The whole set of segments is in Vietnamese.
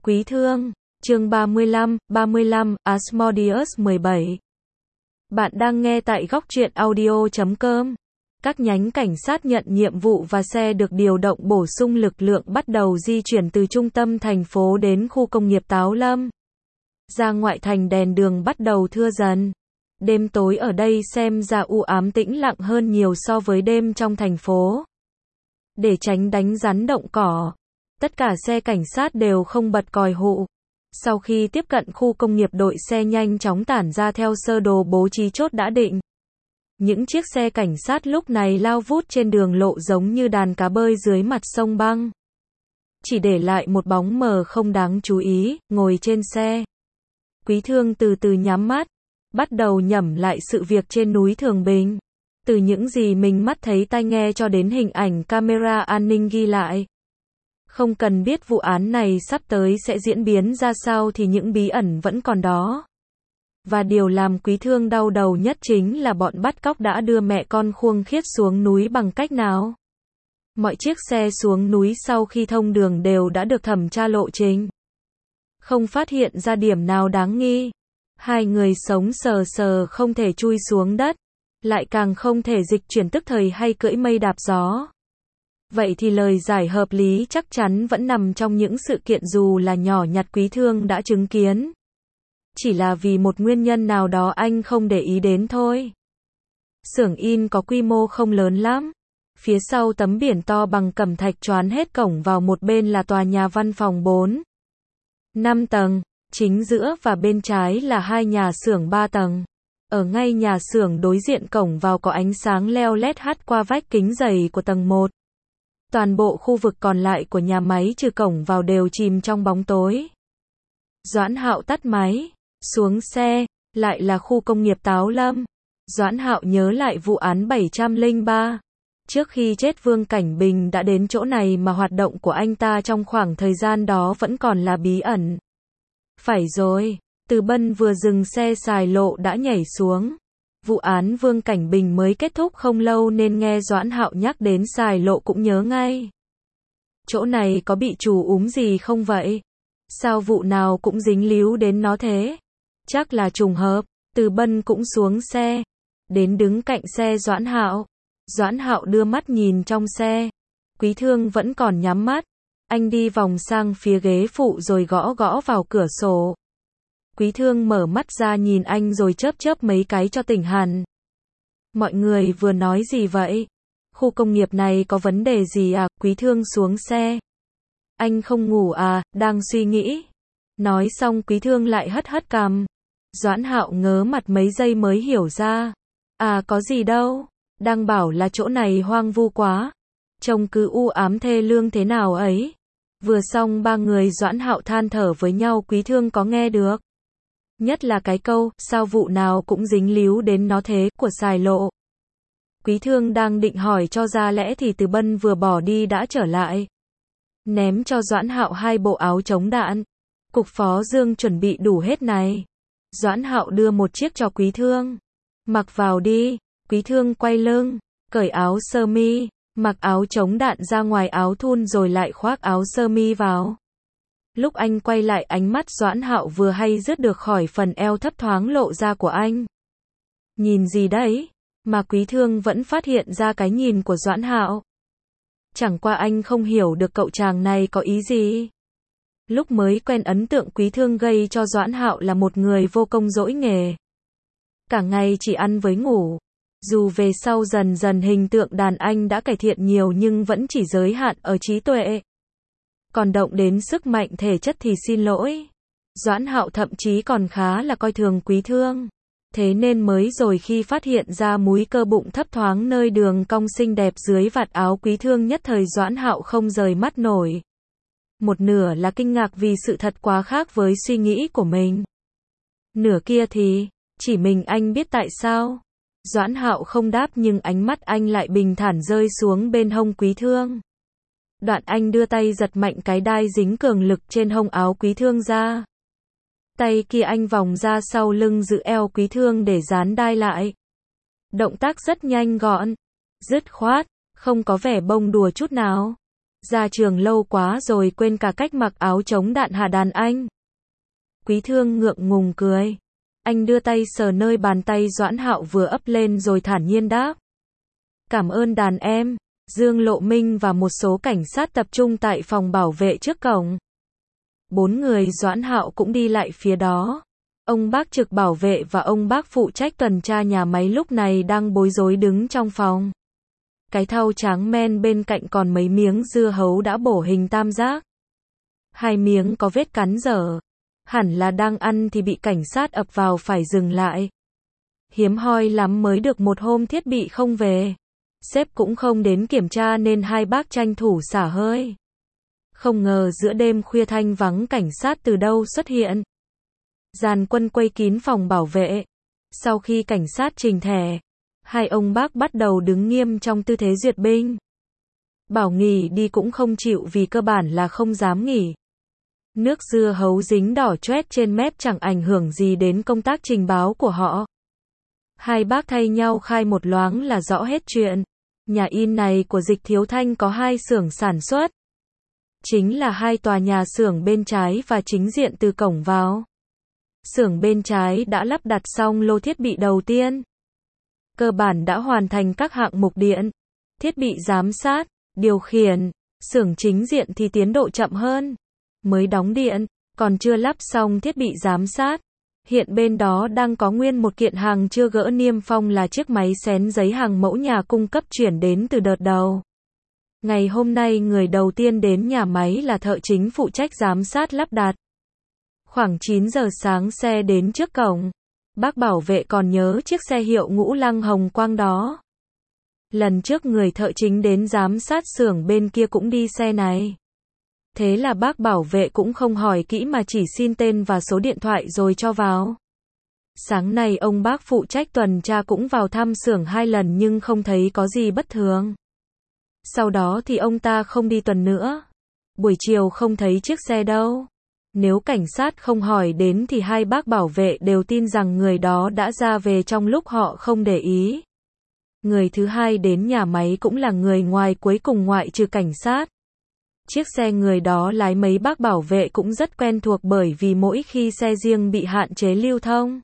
Quý thương, chương 35, Asmodeus 17. Bạn đang nghe tại Góc Truyện Audio.com. Các nhánh cảnh sát nhận nhiệm vụ và xe được điều động bổ sung lực lượng bắt đầu di chuyển từ trung tâm thành phố đến khu công nghiệp Táo Lâm. Ra ngoại thành đèn đường bắt đầu thưa dần. Đêm tối ở đây xem ra u ám tĩnh lặng hơn nhiều so với đêm trong thành phố. Để tránh đánh rắn động cỏ, tất cả xe cảnh sát đều không bật còi hụ. Sau khi tiếp cận khu công nghiệp, đội xe nhanh chóng tản ra theo sơ đồ bố trí chốt đã định. Những chiếc xe cảnh sát lúc này lao vút trên đường lộ giống như đàn cá bơi dưới mặt sông băng. Chỉ để lại một bóng mờ không đáng chú ý, ngồi trên xe. Quý thương từ từ nhắm mắt, bắt đầu nhẩm lại sự việc trên núi Thường Bình. Từ những gì mình mắt thấy tai nghe cho đến hình ảnh camera an ninh ghi lại. Không cần biết vụ án này sắp tới sẽ diễn biến ra sao thì những bí ẩn vẫn còn đó. Và điều làm quý thương đau đầu nhất chính là bọn bắt cóc đã đưa mẹ con Khuông Khiết xuống núi bằng cách nào. Mọi chiếc xe xuống núi sau khi thông đường đều đã được thẩm tra lộ trình. Không phát hiện ra điểm nào đáng nghi. Hai người sống sờ sờ không thể chui xuống đất, lại càng không thể dịch chuyển tức thời hay cưỡi mây đạp gió. Vậy thì lời giải hợp lý chắc chắn vẫn nằm trong những sự kiện dù là nhỏ nhặt quý thương đã chứng kiến. Chỉ là vì một nguyên nhân nào đó anh không để ý đến thôi. Xưởng in có quy mô không lớn lắm. Phía sau tấm biển to bằng cẩm thạch choán hết cổng vào, một bên là tòa nhà văn phòng 4-5 tầng, chính giữa và bên trái là hai nhà xưởng 3 tầng. Ở ngay nhà xưởng đối diện cổng vào có ánh sáng leo lét hắt qua vách kính dày của tầng 1. Toàn bộ khu vực còn lại của nhà máy trừ cổng vào đều chìm trong bóng tối. Doãn Hạo tắt máy, xuống xe, lại là khu công nghiệp Táo Lâm. Doãn Hạo nhớ lại vụ án 703. Trước khi chết Vương Cảnh Bình đã đến chỗ này mà hoạt động của anh ta trong khoảng thời gian đó vẫn còn là bí ẩn. Phải rồi, Từ Bân vừa dừng xe xài lộ đã nhảy xuống. Vụ án Vương Cảnh Bình mới kết thúc không lâu nên nghe Doãn Hạo nhắc đến xài lộ cũng nhớ ngay. Chỗ này có bị trù úm gì không vậy? Sao vụ nào cũng dính líu đến nó thế? Chắc là trùng hợp. Từ Bân cũng xuống xe, đến đứng cạnh xe Doãn Hạo. Doãn Hạo đưa mắt nhìn trong xe. Quý thương vẫn còn nhắm mắt. Anh đi vòng sang phía ghế phụ rồi gõ gõ vào cửa sổ. Quý thương mở mắt ra nhìn anh rồi chớp chớp mấy cái cho tỉnh hẳn. Mọi người vừa nói gì vậy? Khu công nghiệp này có vấn đề gì à? Quý thương xuống xe. Anh không ngủ à? Đang suy nghĩ. Nói xong quý thương lại hất hất cằm. Doãn Hạo ngớ mặt mấy giây mới hiểu ra. À có gì đâu. Đang bảo là chỗ này hoang vu quá. Trông cứ u ám thê lương thế nào ấy. Vừa xong ba người Doãn Hạo than thở với nhau quý thương có nghe được. Nhất là cái câu, sao vụ nào cũng dính líu đến nó thế, của xài lộ. Quý thương đang định hỏi cho ra lẽ thì Từ Bân vừa bỏ đi đã trở lại. Ném cho Doãn Hạo 2 bộ áo chống đạn. Cục Phó Dương chuẩn bị đủ hết này. Doãn Hạo đưa một chiếc cho quý thương. Mặc vào đi. Quý thương quay lưng, cởi áo sơ mi, mặc áo chống đạn ra ngoài áo thun rồi lại khoác áo sơ mi vào. Lúc anh quay lại ánh mắt Doãn Hạo vừa hay dứt được khỏi phần eo thấp thoáng lộ ra của anh. Nhìn gì đấy? Mà quý thương vẫn phát hiện ra cái nhìn của Doãn Hạo. Chẳng qua anh không hiểu được cậu chàng này có ý gì. Lúc mới quen ấn tượng quý thương gây cho Doãn Hạo là một người vô công dỗi nghề. Cả ngày chỉ ăn với ngủ. Dù về sau dần dần hình tượng đàn anh đã cải thiện nhiều nhưng vẫn chỉ giới hạn ở trí tuệ. Còn động đến sức mạnh thể chất thì xin lỗi. Doãn Hạo thậm chí còn khá là coi thường quý thương. Thế nên mới rồi khi phát hiện ra múi cơ bụng thấp thoáng nơi đường cong xinh đẹp dưới vạt áo quý thương nhất thời Doãn Hạo không rời mắt nổi. Một nửa là kinh ngạc vì sự thật quá khác với suy nghĩ của mình. Nửa kia thì, chỉ mình anh biết tại sao. Doãn Hạo không đáp nhưng ánh mắt anh lại bình thản rơi xuống bên hông quý thương. Đoạn anh đưa tay giật mạnh cái đai dính cường lực trên hông áo quý thương ra. Tay kia anh vòng ra sau lưng giữ eo quý thương để dán đai lại. Động tác rất nhanh gọn, dứt khoát, không có vẻ bông đùa chút nào. Ra trường lâu quá rồi quên cả cách mặc áo chống đạn hả đàn anh? Quý Thương ngượng ngùng cười. Anh đưa tay sờ nơi bàn tay Doãn Hạo vừa ấp lên rồi thản nhiên đáp. Cảm ơn đàn em. Dương Lộ Minh và một số cảnh sát tập trung tại phòng bảo vệ trước cổng. 4 người Doãn Hạo cũng đi lại phía đó. Ông bác trực bảo vệ và ông bác phụ trách tuần tra nhà máy lúc này đang bối rối đứng trong phòng. Cái thau tráng men bên cạnh còn mấy miếng dưa hấu đã bổ hình tam giác. 2 miếng có vết cắn dở. Hẳn là đang ăn thì bị cảnh sát ập vào phải dừng lại. Hiếm hoi lắm mới được một hôm thiết bị không về. Sếp cũng không đến kiểm tra nên hai bác tranh thủ xả hơi. Không ngờ giữa đêm khuya thanh vắng cảnh sát từ đâu xuất hiện. Dàn quân quây kín phòng bảo vệ. Sau khi cảnh sát trình thẻ, hai ông bác bắt đầu đứng nghiêm trong tư thế duyệt binh. Bảo nghỉ đi cũng không chịu vì cơ bản là không dám nghỉ. Nước dưa hấu dính đỏ choét trên mép chẳng ảnh hưởng gì đến công tác trình báo của họ. Hai bác thay nhau khai một loáng là rõ hết chuyện. Nhà in này của Dịch Thiếu Thanh có 2 xưởng sản xuất. Chính là 2 tòa nhà xưởng bên trái và chính diện từ cổng vào. Xưởng bên trái đã lắp đặt xong lô thiết bị đầu tiên. Cơ bản đã hoàn thành các hạng mục điện, thiết bị giám sát, điều khiển. Xưởng chính diện thì tiến độ chậm hơn. Mới đóng điện, còn chưa lắp xong thiết bị giám sát. Hiện bên đó đang có nguyên một kiện hàng chưa gỡ niêm phong là chiếc máy xén giấy hàng mẫu nhà cung cấp chuyển đến từ đợt đầu. Ngày hôm nay người đầu tiên đến nhà máy là thợ chính phụ trách giám sát lắp đặt. Khoảng 9 giờ sáng xe đến trước cổng. Bác bảo vệ còn nhớ chiếc xe hiệu Ngũ Lăng hồng quang đó. Lần trước người thợ chính đến giám sát xưởng bên kia cũng đi xe này. Thế là bác bảo vệ cũng không hỏi kỹ mà chỉ xin tên và số điện thoại rồi cho vào. Sáng nay ông bác phụ trách tuần tra cũng vào thăm xưởng 2 lần nhưng không thấy có gì bất thường. Sau đó thì ông ta không đi tuần nữa. Buổi chiều không thấy chiếc xe đâu. Nếu cảnh sát không hỏi đến thì hai bác bảo vệ đều tin rằng người đó đã ra về trong lúc họ không để ý. Người thứ hai đến nhà máy cũng là người ngoài cuối cùng ngoại trừ cảnh sát. Chiếc xe người đó lái mấy bác bảo vệ cũng rất quen thuộc bởi vì mỗi khi xe riêng bị hạn chế lưu thông.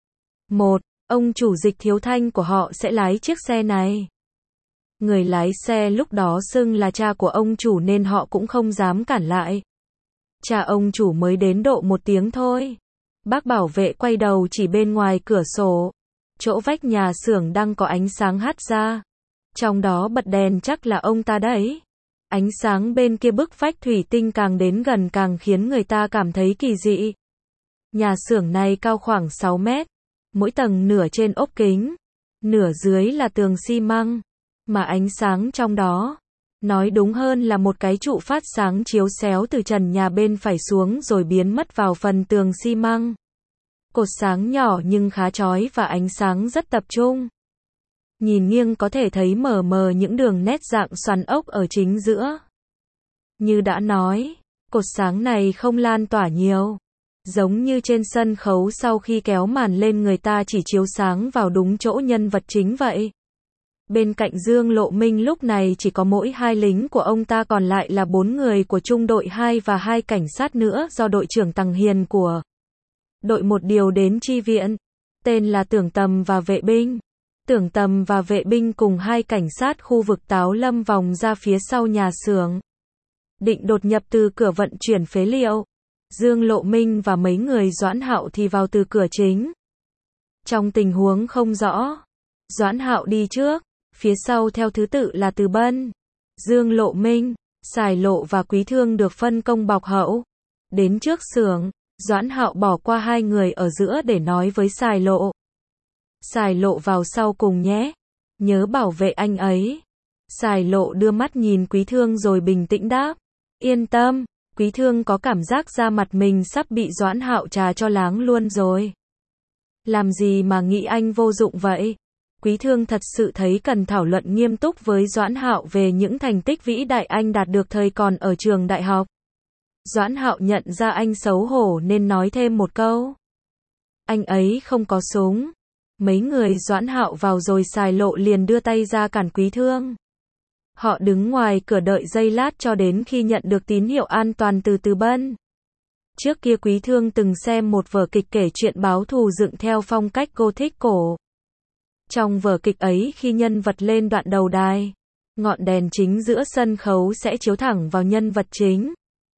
Ông chủ Dịch Thiếu Thanh của họ sẽ lái chiếc xe này. Người lái xe lúc đó xưng là cha của ông chủ nên họ cũng không dám cản lại. Cha ông chủ mới đến độ 1 tiếng thôi. Bác bảo vệ quay đầu chỉ bên ngoài cửa sổ. Chỗ vách nhà xưởng đang có ánh sáng hắt ra. Trong đó bật đèn chắc là ông ta đấy. Ánh sáng bên kia bức vách thủy tinh càng đến gần càng khiến người ta cảm thấy kỳ dị. Nhà xưởng này cao khoảng 6 mét. Mỗi tầng nửa trên ốp kính. Nửa dưới là tường xi măng. Mà ánh sáng trong đó, nói đúng hơn là một cái trụ phát sáng chiếu xéo từ trần nhà bên phải xuống rồi biến mất vào phần tường xi măng. Cột sáng nhỏ nhưng khá chói và ánh sáng rất tập trung. Nhìn nghiêng có thể thấy mờ mờ những đường nét dạng xoắn ốc ở chính giữa. Như đã nói, cột sáng này không lan tỏa nhiều. Giống như trên sân khấu sau khi kéo màn lên người ta chỉ chiếu sáng vào đúng chỗ nhân vật chính vậy. Bên cạnh Dương Lộ Minh lúc này chỉ có mỗi 2 lính của ông ta còn lại là 4 người của trung đội 2 và 2 cảnh sát nữa do đội trưởng Tằng Hiền của đội 1 điều đến chi viện. Tên là Tưởng Tầm và Vệ binh. Tưởng Tầm và Vệ binh cùng 2 cảnh sát khu vực Táo Lâm vòng ra phía sau nhà xưởng. Định đột nhập từ cửa vận chuyển phế liệu. Dương Lộ Minh và mấy người Doãn Hạo thì vào từ cửa chính. Trong tình huống không rõ, Doãn Hạo đi trước. Phía sau theo thứ tự là Từ Bân, Dương Lộ Minh, Sài Lộ và Quý Thương được phân công bọc hậu. Đến trước xưởng, Doãn Hạo bỏ qua 2 người ở giữa để nói với Sài Lộ. Sài Lộ vào sau cùng nhé. Nhớ bảo vệ anh ấy. Sài Lộ đưa mắt nhìn Quý Thương rồi bình tĩnh đáp. Yên tâm, Quý Thương có cảm giác da mặt mình sắp bị Doãn Hạo trà cho láng luôn rồi. Làm gì mà nghĩ anh vô dụng vậy? Quý Thương thật sự thấy cần thảo luận nghiêm túc với Doãn Hạo về những thành tích vĩ đại anh đạt được thời còn ở trường đại học. Doãn Hạo nhận ra anh xấu hổ nên nói thêm một câu. Anh ấy không có súng. Mấy người Doãn Hạo vào rồi Sài Lộ liền đưa tay ra cản Quý Thương. Họ đứng ngoài cửa đợi giây lát cho đến khi nhận được tín hiệu an toàn từ Từ Bân. Trước kia Quý Thương từng xem một vở kịch kể chuyện báo thù dựng theo phong cách Gothic cổ. Trong vở kịch ấy khi nhân vật lên đoạn đầu đài, ngọn đèn chính giữa sân khấu sẽ chiếu thẳng vào nhân vật chính.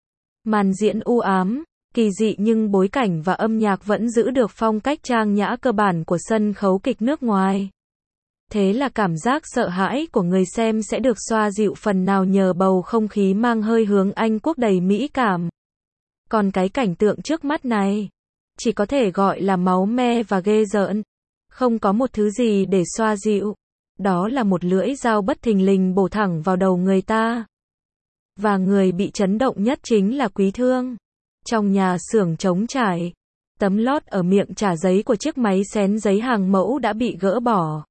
Màn diễn u ám, kỳ dị nhưng bối cảnh và âm nhạc vẫn giữ được phong cách trang nhã cơ bản của sân khấu kịch nước ngoài. Thế là cảm giác sợ hãi của người xem sẽ được xoa dịu phần nào nhờ bầu không khí mang hơi hướng Anh quốc đầy mỹ cảm. Còn cái cảnh tượng trước mắt này, chỉ có thể gọi là máu me và ghê rợn. Không có một thứ gì để xoa dịu. Đó là một lưỡi dao bất thình lình bổ thẳng vào đầu người ta. Và người bị chấn động nhất chính là Quý Thương. Trong nhà xưởng trống trải, tấm lót ở miệng trả giấy của chiếc máy xén giấy hàng mẫu đã bị gỡ bỏ.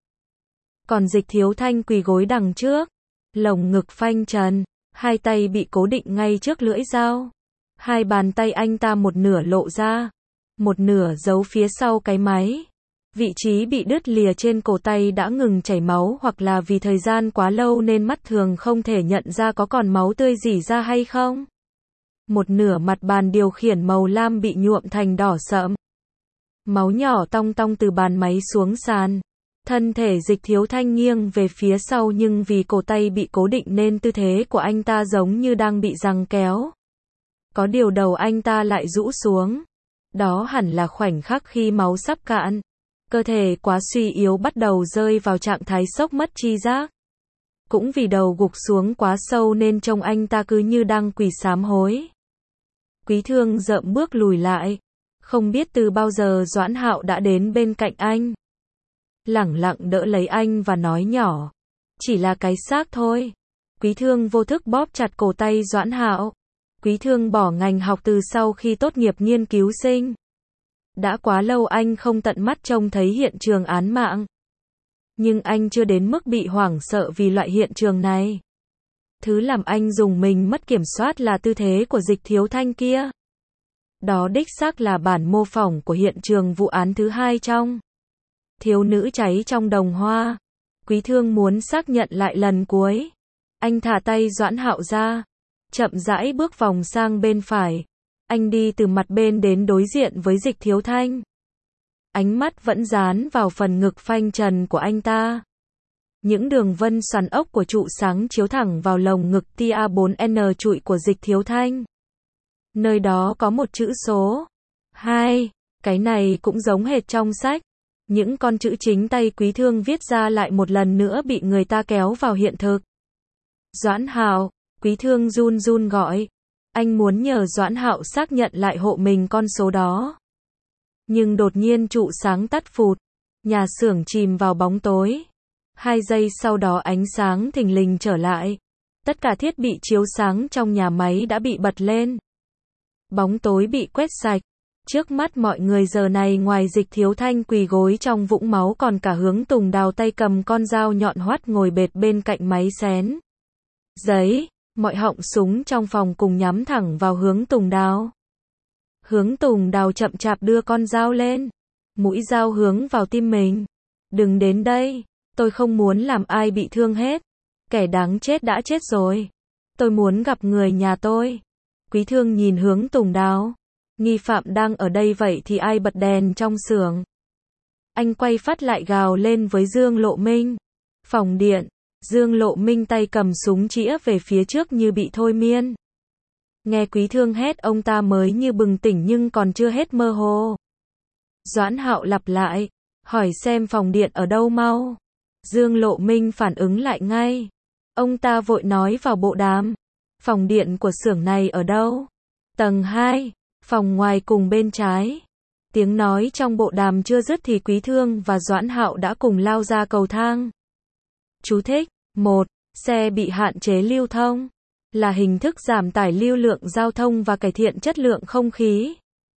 Còn Dịch Thiếu Thanh quỳ gối đằng trước, lồng ngực phanh trần, hai tay bị cố định ngay trước lưỡi dao. Hai bàn tay anh ta một nửa lộ ra, một nửa giấu phía sau cái máy. Vị trí bị đứt lìa trên cổ tay đã ngừng chảy máu hoặc là vì thời gian quá lâu nên mắt thường không thể nhận ra có còn máu tươi rỉ ra hay không. Một nửa mặt bàn điều khiển màu lam bị nhuộm thành đỏ sậm. Máu nhỏ tong tong từ bàn máy xuống sàn. Thân thể Dịch Thiếu Thanh nghiêng về phía sau nhưng vì cổ tay bị cố định nên tư thế của anh ta giống như đang bị giằng kéo. Có điều đầu anh ta lại rũ xuống. Đó hẳn là khoảnh khắc khi máu sắp cạn. Cơ thể quá suy yếu bắt đầu rơi vào trạng thái sốc mất tri giác. Cũng vì đầu gục xuống quá sâu nên trông anh ta cứ như đang quỳ sám hối. Quý Thương rợm bước lùi lại. Không biết từ bao giờ Doãn Hạo đã đến bên cạnh anh. Lẳng lặng đỡ lấy anh và nói nhỏ. Chỉ là cái xác thôi. Quý Thương vô thức bóp chặt cổ tay Doãn Hạo. Quý Thương bỏ ngành học từ sau khi tốt nghiệp nghiên cứu sinh. Đã quá lâu anh không tận mắt trông thấy hiện trường án mạng. Nhưng anh chưa đến mức bị hoảng sợ vì loại hiện trường này. Thứ làm anh dùng mình mất kiểm soát là tư thế của Dịch Thiếu Thanh kia. Đó đích xác là bản mô phỏng của hiện trường vụ án thứ hai trong Thiếu nữ cháy trong đồng hoa. Quý Thương muốn xác nhận lại lần cuối. Anh thả tay Doãn Hạo ra, chậm rãi bước vòng sang bên phải. Anh đi từ mặt bên đến đối diện với Dịch Thiếu Thanh. Ánh mắt vẫn dán vào phần ngực phanh trần của anh ta. Những đường vân xoắn ốc của trụ sáng chiếu thẳng vào lồng ngực tia 4N trụi của Dịch Thiếu Thanh. Nơi đó có một chữ số 2. Cái này cũng giống hệt trong sách. Những con chữ chính tay Quý Thương viết ra lại một lần nữa bị người ta kéo vào hiện thực. Doãn Hạo, Quý Thương run run gọi. Anh muốn nhờ Doãn Hạo xác nhận lại hộ mình con số đó. Nhưng đột nhiên trụ sáng tắt phụt. Nhà xưởng chìm vào bóng tối. 2 giây sau đó ánh sáng thình lình trở lại. Tất cả thiết bị chiếu sáng trong nhà máy đã bị bật lên. Bóng tối bị quét sạch. Trước mắt mọi người giờ này ngoài Dịch Thiếu Thanh quỳ gối trong vũng máu còn cả Hướng Tùng Đào tay cầm con dao nhọn hoắt ngồi bệt bên cạnh máy xén giấy. Mọi họng súng trong phòng cùng nhắm thẳng vào Hướng Tùng Đào. Hướng Tùng Đào chậm chạp đưa con dao lên. Mũi dao hướng vào tim mình. Đừng đến đây. Tôi không muốn làm ai bị thương hết. Kẻ đáng chết đã chết rồi. Tôi muốn gặp người nhà tôi. Quý Thương nhìn Hướng Tùng Đào. Nghi phạm đang ở đây vậy thì ai bật đèn trong xưởng? Anh quay phát lại gào lên với Dương Lộ Minh. Phòng điện. Dương Lộ Minh tay cầm súng chĩa về phía trước như bị thôi miên. Nghe Quý Thương hét ông ta mới như bừng tỉnh nhưng còn chưa hết mơ hồ. Doãn Hạo lặp lại. Hỏi xem phòng điện ở đâu mau. Dương Lộ Minh phản ứng lại ngay. Ông ta vội nói vào bộ đàm. Phòng điện của xưởng này ở đâu? Tầng 2. Phòng ngoài cùng bên trái. Tiếng nói trong bộ đàm chưa dứt thì Quý Thương và Doãn Hạo đã cùng lao ra cầu thang. Chú thích. 1. Xe bị hạn chế lưu thông. Là hình thức giảm tải lưu lượng giao thông và cải thiện chất lượng không khí.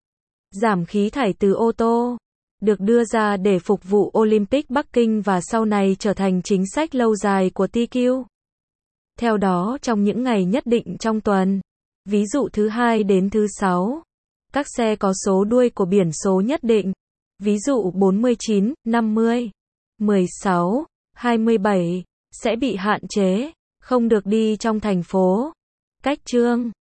Giảm khí thải từ ô tô. Được đưa ra để phục vụ Olympic Bắc Kinh và sau này trở thành chính sách lâu dài của TQ. Theo đó trong những ngày nhất định trong tuần, ví dụ thứ 2 đến thứ 6, các xe có số đuôi của biển số nhất định, ví dụ 49, 50, 16, 27, sẽ bị hạn chế. Không được đi trong thành phố. Cách chương